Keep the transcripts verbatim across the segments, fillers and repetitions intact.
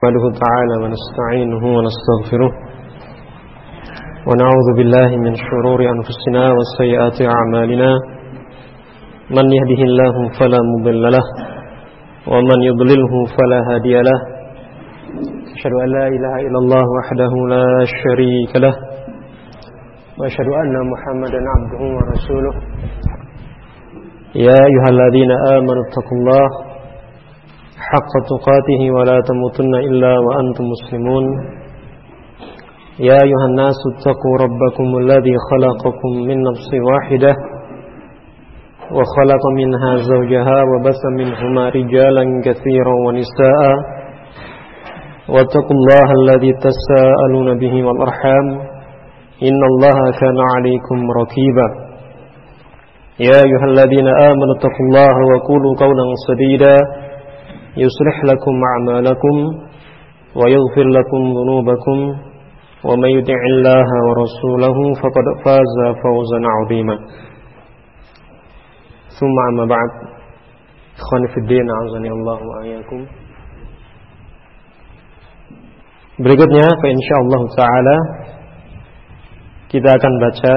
نحمده تعالى ونستعينه ونستغفره ونعوذ بالله من شرور أنفسنا وسيئات أعمالنا من يهده الله فلا مضل له ومن يضلله فلا هادي له أشهد أن لا إله إلا الله وحده لا شريك له وأشهد أن محمدا عبده ورسوله يا أيها الذين آمنوا اتقوا الله حق تقاته ولا تموتن إلا وأنتم مسلمون يا أيها الناس اتقوا ربكم الذي خلقكم من نفس واحدة وخلق منها زوجها وبث منهما رجالا كثيرا ونساء واتقوا الله الذي تساءلون به والأرحام إن الله كان عليكم رقيبا يا أيها الذين آمنوا اتقوا الله وقولوا قولا سديدا يصلح لكم أعمالكم ويغفر لكم ذنوبكم ومن يطع الله ورسوله فقد فاز فوزا عظيما ثم أما بعد إخواني في الدين أعزني الله وإياكم. Berikutnya insyaallah taala kita akan baca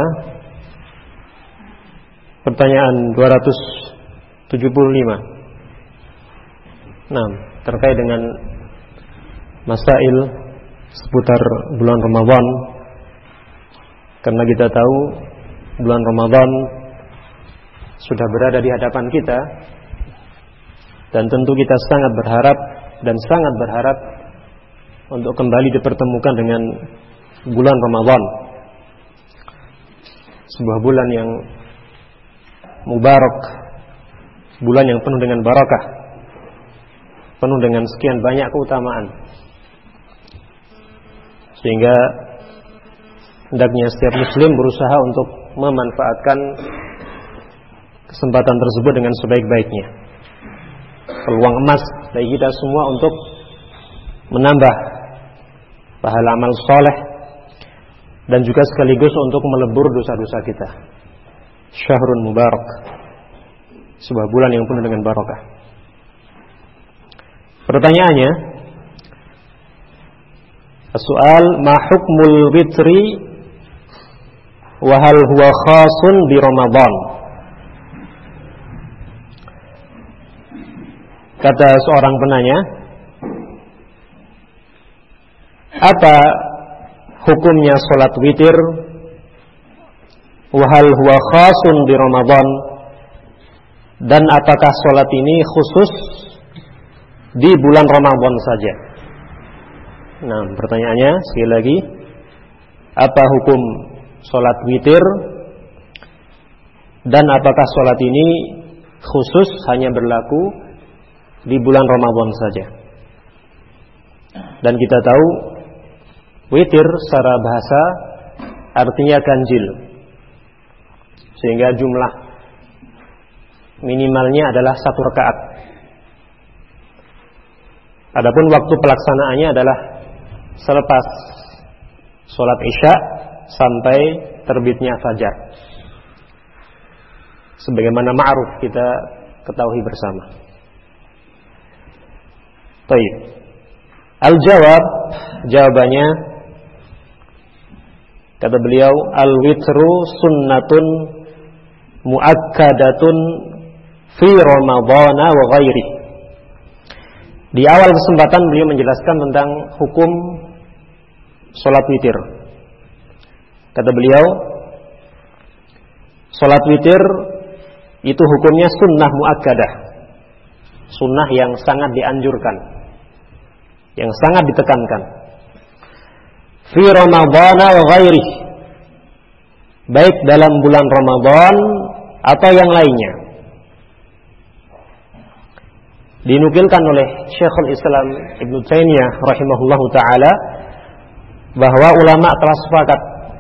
pertanyaan dua ratus tujuh puluh lima. Nah, terkait dengan masail seputar bulan Ramadan. Karena kita tahu bulan Ramadan sudah berada di hadapan kita, dan tentu kita sangat berharap dan sangat berharap untuk kembali dipertemukan dengan bulan Ramadan, sebuah bulan yang mubarak, bulan yang penuh dengan barakah, penuh dengan sekian banyak keutamaan, sehingga hendaknya setiap muslim berusaha untuk memanfaatkan kesempatan tersebut dengan sebaik-baiknya. Peluang emas bagi kita semua untuk menambah pahala amal soleh dan juga sekaligus untuk melebur dosa-dosa kita. Syahrun mubarak, sebuah bulan yang penuh dengan barakah. Pertanyaannya, soal ma hukmul witri wa hal huwa khasun bi Ramadan. Kata seorang penanya, apa hukumnya salat witir wa hal huwa khasun bi Ramadan, dan apakah salat ini khusus di bulan Ramadan saja? Nah, pertanyaannya sekali lagi, apa hukum sholat witir, dan apakah sholat ini khusus hanya berlaku di bulan Ramadan saja? Dan kita tahu witir secara bahasa artinya ganjil, sehingga jumlah minimalnya adalah satu rakaat. Adapun waktu pelaksanaannya adalah selepas sholat isya sampai terbitnya fajar, sebagaimana ma'ruf kita ketahui bersama. Baik. Al-jawab, jawabannya, kata beliau, al-witru sunnatun muakkadatun fi Ramadana wa ghairi. Di awal kesempatan beliau menjelaskan tentang hukum sholat witir. Kata beliau, sholat witir itu hukumnya sunnah muakkadah, sunnah yang sangat dianjurkan, yang sangat ditekankan. Fi Ramadhan wa ghairih, baik dalam bulan Ramadan atau yang lainnya. Dinukilkan oleh Syekhul Islam Ibnu Taimiyah rahimahullahu taala bahwa ulama telah sepakat,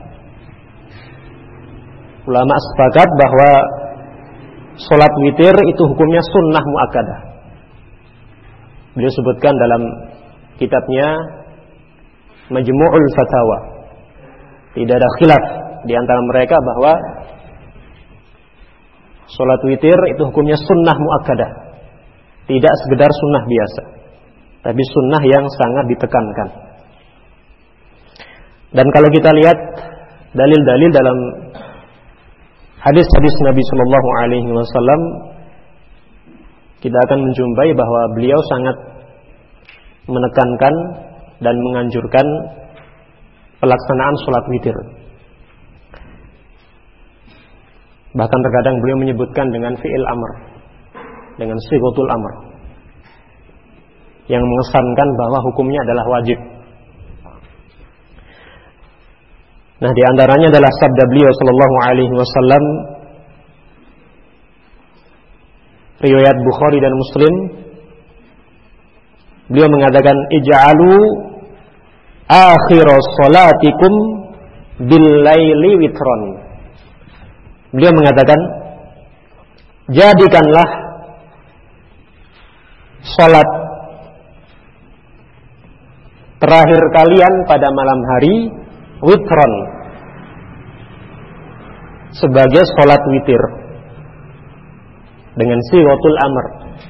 ulama sepakat bahwa sholat witir itu hukumnya sunnah muakkadah. Beliau sebutkan dalam kitabnya Majmu'ul Fatawa, tidak ada khilaf di antara mereka bahwa sholat witir itu hukumnya sunnah muakkadah, tidak sekedar sunnah biasa. tapi sunnah yang sangat ditekankan. Dan kalau kita lihat dalil-dalil dalam hadis-hadis Nabi Shallallahu Alaihi Wasallam, kita akan menjumpai bahwa beliau sangat menekankan dan menganjurkan pelaksanaan sholat witir. Bahkan terkadang beliau menyebutkan dengan fi'il amr, dengan sighatul amr, yang mengesankan bahwa hukumnya adalah wajib. Nah, di antaranya adalah sabda beliau sallallahu alaihi wasallam, riwayat Bukhari dan Muslim. Beliau mengatakan, ij'alu akhir salatikum bil laili witron. Beliau mengatakan, jadikanlah salat terakhir kalian pada malam hari witron, sebagai salat witir dengan sighatul amr,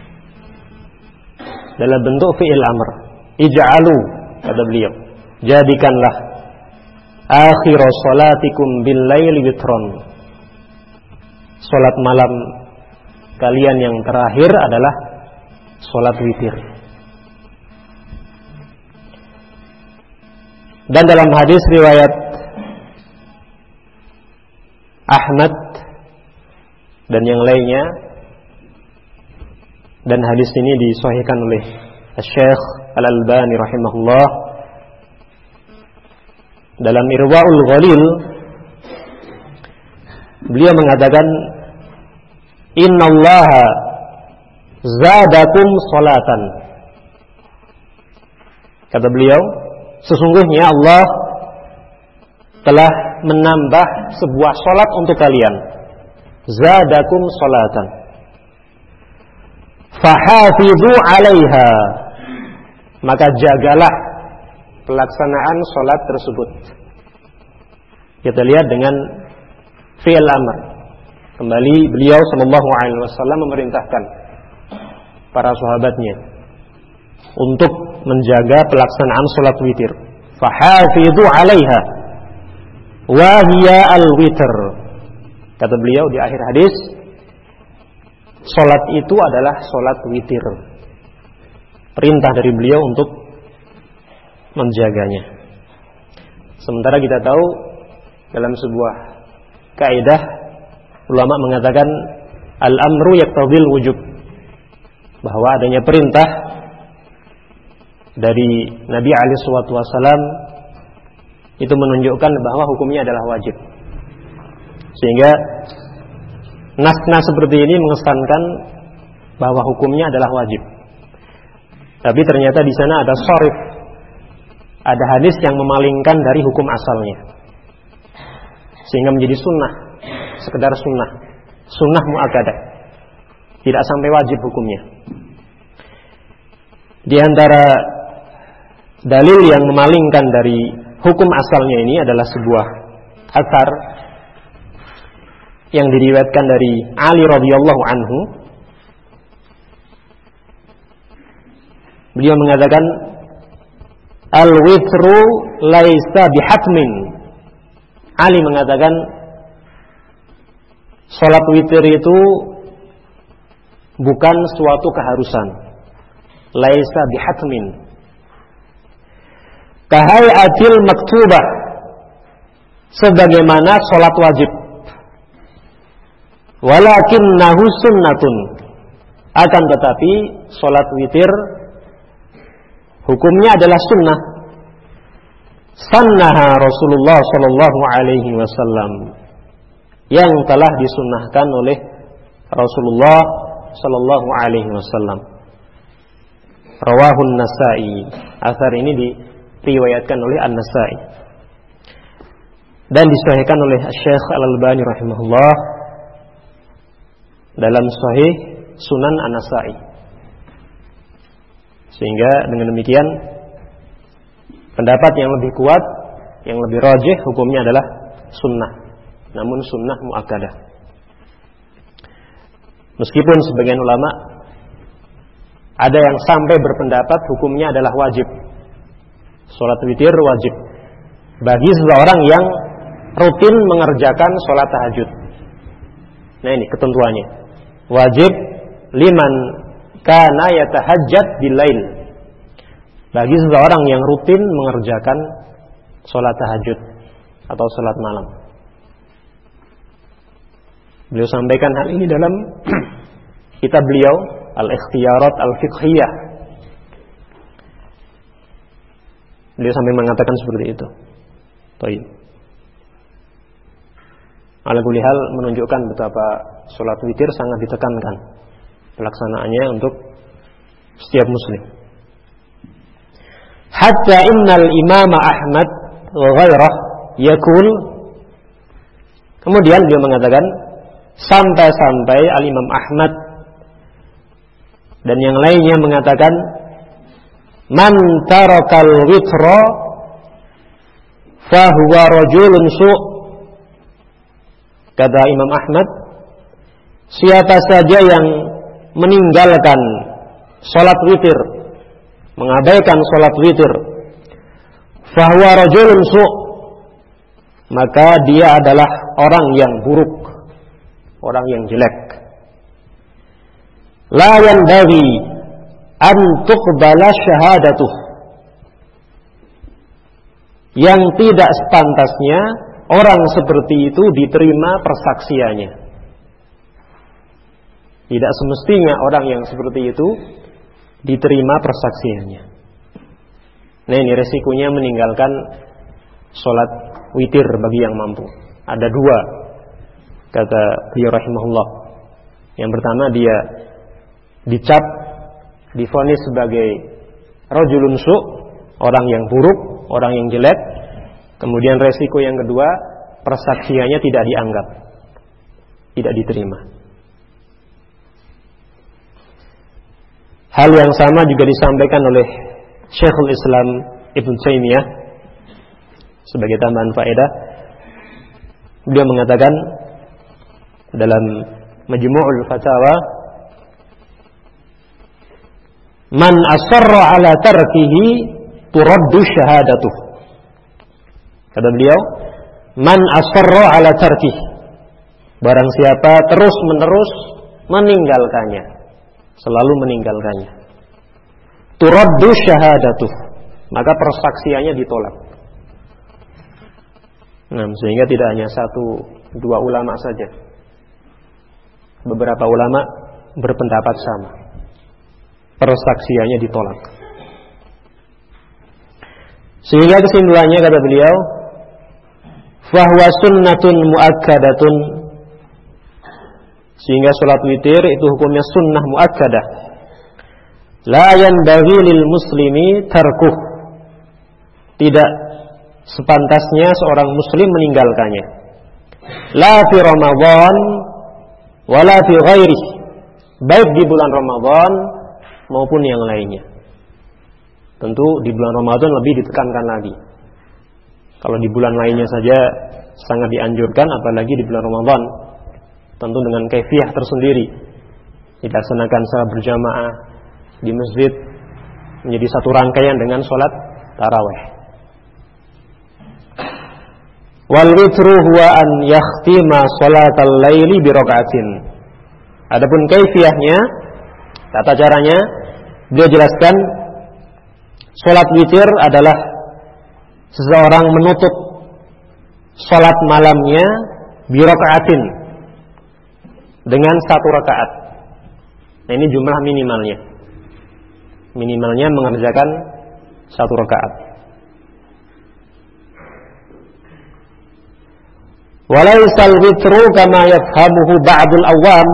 dalam bentuk fi'il amr. Ij'alu, kata beliau, jadikanlah akhir salatikum bil laili witron, salat malam kalian yang terakhir adalah salat witir. Dan dalam hadis riwayat Ahmad dan yang lainnya, dan hadis ini disahihkan oleh Syekh Al-Albani rahimahullah dalam Irwaul Ghalil, beliau mengatakan, innallaha zadakum salatan. Kata beliau, sesungguhnya Allah telah menambah sebuah salat untuk kalian. Zadakum salatan. Fahafidhu alaiha. Maka jagalah pelaksanaan salat tersebut. Kita lihat dengan fi'il amr. Kembali beliau sallallahu alaihi wasallam memerintahkan para sahabatnya untuk menjaga pelaksanaan salat witir. Fahafidhu alaiha wa hiya al-witr. Kata beliau di akhir hadis, salat itu adalah salat witir. Perintah dari beliau untuk menjaganya. Sementara kita tahu dalam sebuah kaidah ulama mengatakan al-amru yaqtadil wujub, bahwa adanya perintah dari Nabi alaihi salatu wasallam itu menunjukkan bahwa hukumnya adalah wajib. Sehingga nas-nas seperti ini mengesankan bahwa hukumnya adalah wajib. Tapi ternyata di sana ada sharif, ada hadis yang memalingkan dari hukum asalnya, sehingga menjadi sunnah, sekedar sunnah, sunnah muakkadah, tidak sampai wajib hukumnya. Di antara dalil yang memalingkan dari hukum asalnya ini adalah sebuah atsar yang diriwayatkan dari Ali radhiyallahu anhu. Beliau mengatakan, al-witru laisa bihatmin. Ali mengatakan, salat witir itu bukan suatu keharusan. Laisa bihatmin. Kahai'atil maktubah, sebagaimana salat wajib. Walakinnahu sunnatun, akan tetapi salat witir hukumnya adalah sunnah. Sannaha Rasulullah sallallahu alaihi wasallam, yang telah disunnahkan oleh Rasulullah sallallahu alaihi wasallam. Rawahun Nasa'i. Atsar ini diriwayatkan oleh An-Nasa'i dan disahihkan oleh Syekh Al-Albani rahimahullah dalam Sahih Sunan An-Nasa'i. Sehingga dengan demikian pendapat yang lebih kuat, yang lebih rajih, hukumnya adalah sunnah, namun sunnah muakkadah. Meskipun sebagian ulama Ada yang sampai berpendapat hukumnya adalah wajib. Salat witir wajib bagi seseorang yang rutin mengerjakan salat tahajud. Nah ini ketentuannya. Wajib liman kana yatahajjad bilail. Bagi seseorang yang rutin mengerjakan salat tahajud atau salat malam. Beliau sampaikan hal ini dalam kitab beliau Al-Ikhtiyarat Al-Fiqhiyah. Beliau sampai mengatakan seperti itu. Baik. Ala kulli hal menunjukkan betapa salat witir sangat ditekankan pelaksanaannya untuk setiap muslim. Hatta innal Imam Ahmad wa ghairah yaqul, kemudian beliau mengatakan sampai-sampai Al-Imam Ahmad dan yang lainnya mengatakan man tarakal witra fahuwa rajulun su'. Kata Imam Ahmad, siapa saja yang meninggalkan salat witir, mengabaikan salat witir, fahuwa rajulun su', maka dia adalah orang yang buruk, orang yang jelek. La yanbaghi an tuqbala syahadatuh, yang tidak sepantasnya orang seperti itu diterima persaksiannya. Tidak semestinya orang yang seperti itu diterima persaksiannya. Nah ini resikonya meninggalkan sholat witir bagi yang mampu. Ada dua, kata beliau rahimahullah. Yang pertama, dia dicap, divonis sebagai rajulun su', orang yang buruk, orang yang jelek. Kemudian resiko yang kedua, persaksiannya tidak dianggap, tidak diterima. Hal yang sama juga disampaikan oleh Syekhul Islam Ibnu Taimiyah sebagai tambahan faedah. Beliau mengatakan dalam Majmu'ul Fatawa, man asarra ala tarkihi turaddu syahadatuh. Kata beliau, man asarra ala tarkih, barang siapa terus menerus meninggalkannya, selalu meninggalkannya, turaddu syahadatuh, maka persaksiannya ditolak. Nah, sehingga tidak hanya satu dua ulama saja, beberapa ulama berpendapat sama, persaksiannya ditolak. Sehingga kesimpulannya, kata beliau, fahuwa sunnatun muakkadatun, sehingga salat witir itu hukumnya sunnah muakkadah. La yanbaghi lil muslimi tarkuh, tidak sepantasnya seorang muslim meninggalkannya. La fi Ramadan wala fi ghairih, baik di bulan Ramadan maupun yang lainnya. Tentu di bulan Ramadan lebih ditekankan lagi. Kalau di bulan lainnya saja sangat dianjurkan, apalagi di bulan Ramadan. Tentu dengan kaifiyah tersendiri, dilaksanakan secara berjamaah di masjid menjadi satu rangkaian dengan sholat tarawih. Wal witru huwa an yakhtima sholatal laili bi raka'atin. Adapun kaifiyahnya, tata caranya, dia jelaskan sholat witir adalah seseorang menutup sholat malamnya bi raka'atin, dengan satu rakaat. Nah ini jumlah minimalnya. Minimalnya mengerjakan satu rakaat. Walaisal witru kama yafhamuhu ba'dul awam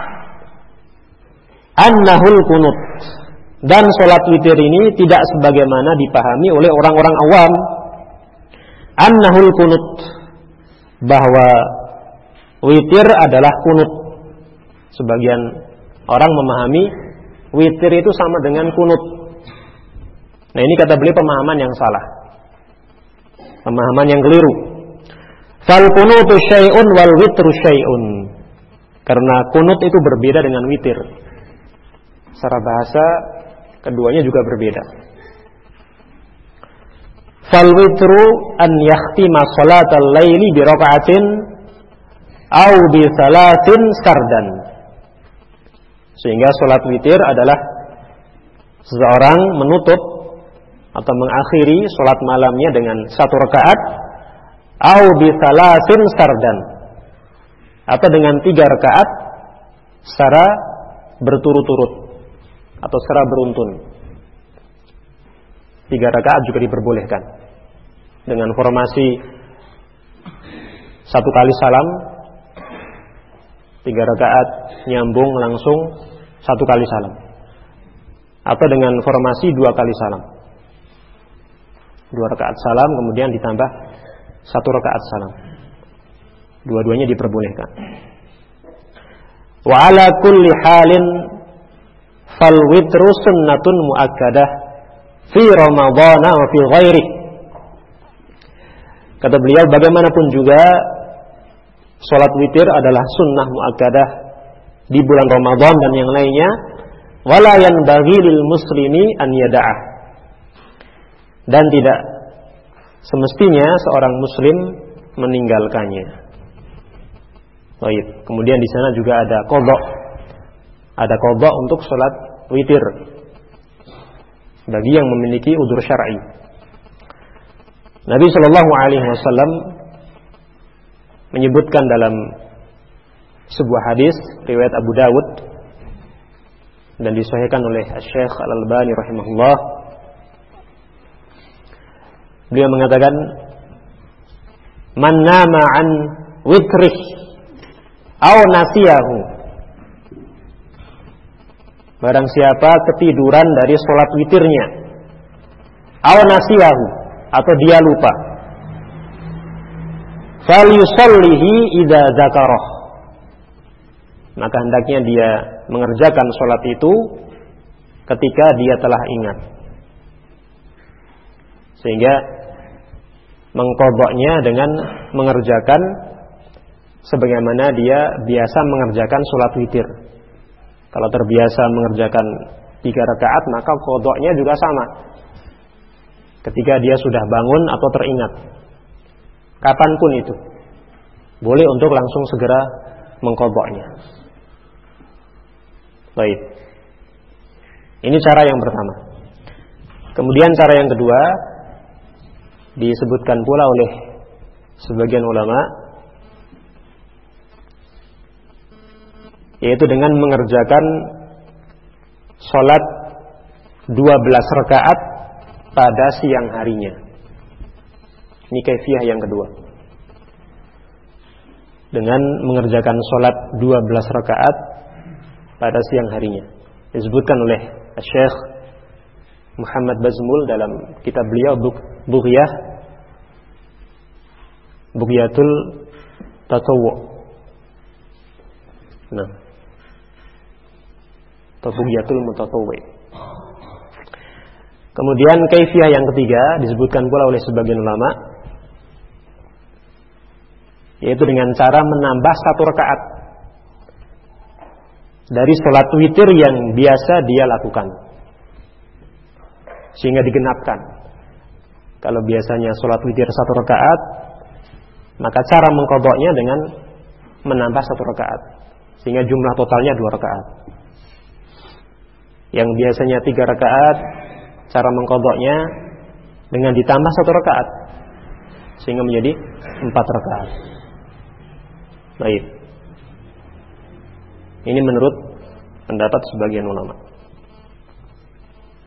annahul qunut. Dan sholat witir ini tidak sebagaimana dipahami oleh orang-orang awam. Annahul qunut, bahwa witir adalah qunut. Sebagian orang memahami witir itu sama dengan kunut. Nah ini kata beliau pemahaman yang salah, pemahaman yang keliru. Fal kunutu syai'un wal witru syai'un. Karena kunut itu berbeda dengan witir. Secara bahasa keduanya juga berbeda. Fal witru an yakhtima salatal laili bi raka'atin aw bi salatin sardan. Sehingga salat witir adalah seseorang menutup atau mengakhiri salat malamnya dengan satu rakaat aw bi salatin sardan, atau dengan tiga rakaat secara berturut-turut atau secara beruntun. Tiga rakaat juga diperbolehkan dengan formasi satu kali salam, tiga rakaat nyambung langsung satu kali salam, atau dengan formasi dua kali salam, dua rakaat salam kemudian ditambah satu rakaat salam. Dua-duanya diperbolehkan. Wa ala kulli halin fal witru sunnatun muakkadah fi Ramadhan wa fi ghairi. Kata beliau, bagaimanapun juga salat witir adalah sunnah muakkadah di bulan Ramadan dan yang lainnya. Wala yanbaghi lil muslimi an yada'ah. Dan tidak semestinya seorang muslim meninggalkannya. Baik. Kemudian di sana juga ada qadha. Ada qadha untuk salat witir bagi yang memiliki udzur syar'i. Nabi sallallahu alaihi wasallam menyebutkan dalam sebuah hadis riwayat Abu Dawud dan disahihkan oleh Syekh Al-Albani rahimahullah. Beliau mengatakan, "Man nama an witrih aw nasiyahu." Barang siapa ketiduran dari salat witirnya, aw nasiyahu, atau dia lupa, falyusallihi idza dzakarah, maka hendaknya dia mengerjakan salat itu ketika dia telah ingat, sehingga mengqadha'nya dengan mengerjakan sebagaimana dia biasa mengerjakan salat witir. Kalau terbiasa mengerjakan tiga rakaat, maka qadha'nya juga sama ketika dia sudah bangun atau teringat, kapanpun itu boleh untuk langsung segera mengqadha'nya. Baik, ini cara yang pertama. Kemudian cara yang kedua disebutkan pula oleh sebagian ulama, yaitu dengan mengerjakan sholat dua belas rakaat pada siang harinya. Ini kaifiyah yang kedua. Dengan mengerjakan sholat dua belas rakaat pada siang harinya. Disebutkan oleh Syekh Muhammad Bazmul dalam kitab beliau Bughyah Bughyatul Tatawwu'. Nah, atau Bughyatul Mutatawwi'. Kemudian kaifiyah yang ketiga disebutkan pula oleh sebagian ulama, yaitu dengan cara menambah satu rakaat dari sholat witir yang biasa dia lakukan, sehingga digenapkan. Kalau biasanya sholat witir satu rakaat, maka cara mengqadha'nya dengan menambah satu rakaat, sehingga jumlah totalnya dua rakaat. Yang biasanya tiga rakaat, cara mengqadha'nya dengan ditambah satu rakaat, sehingga menjadi empat rakaat. Baik. Ini menurut pendapat sebagian ulama.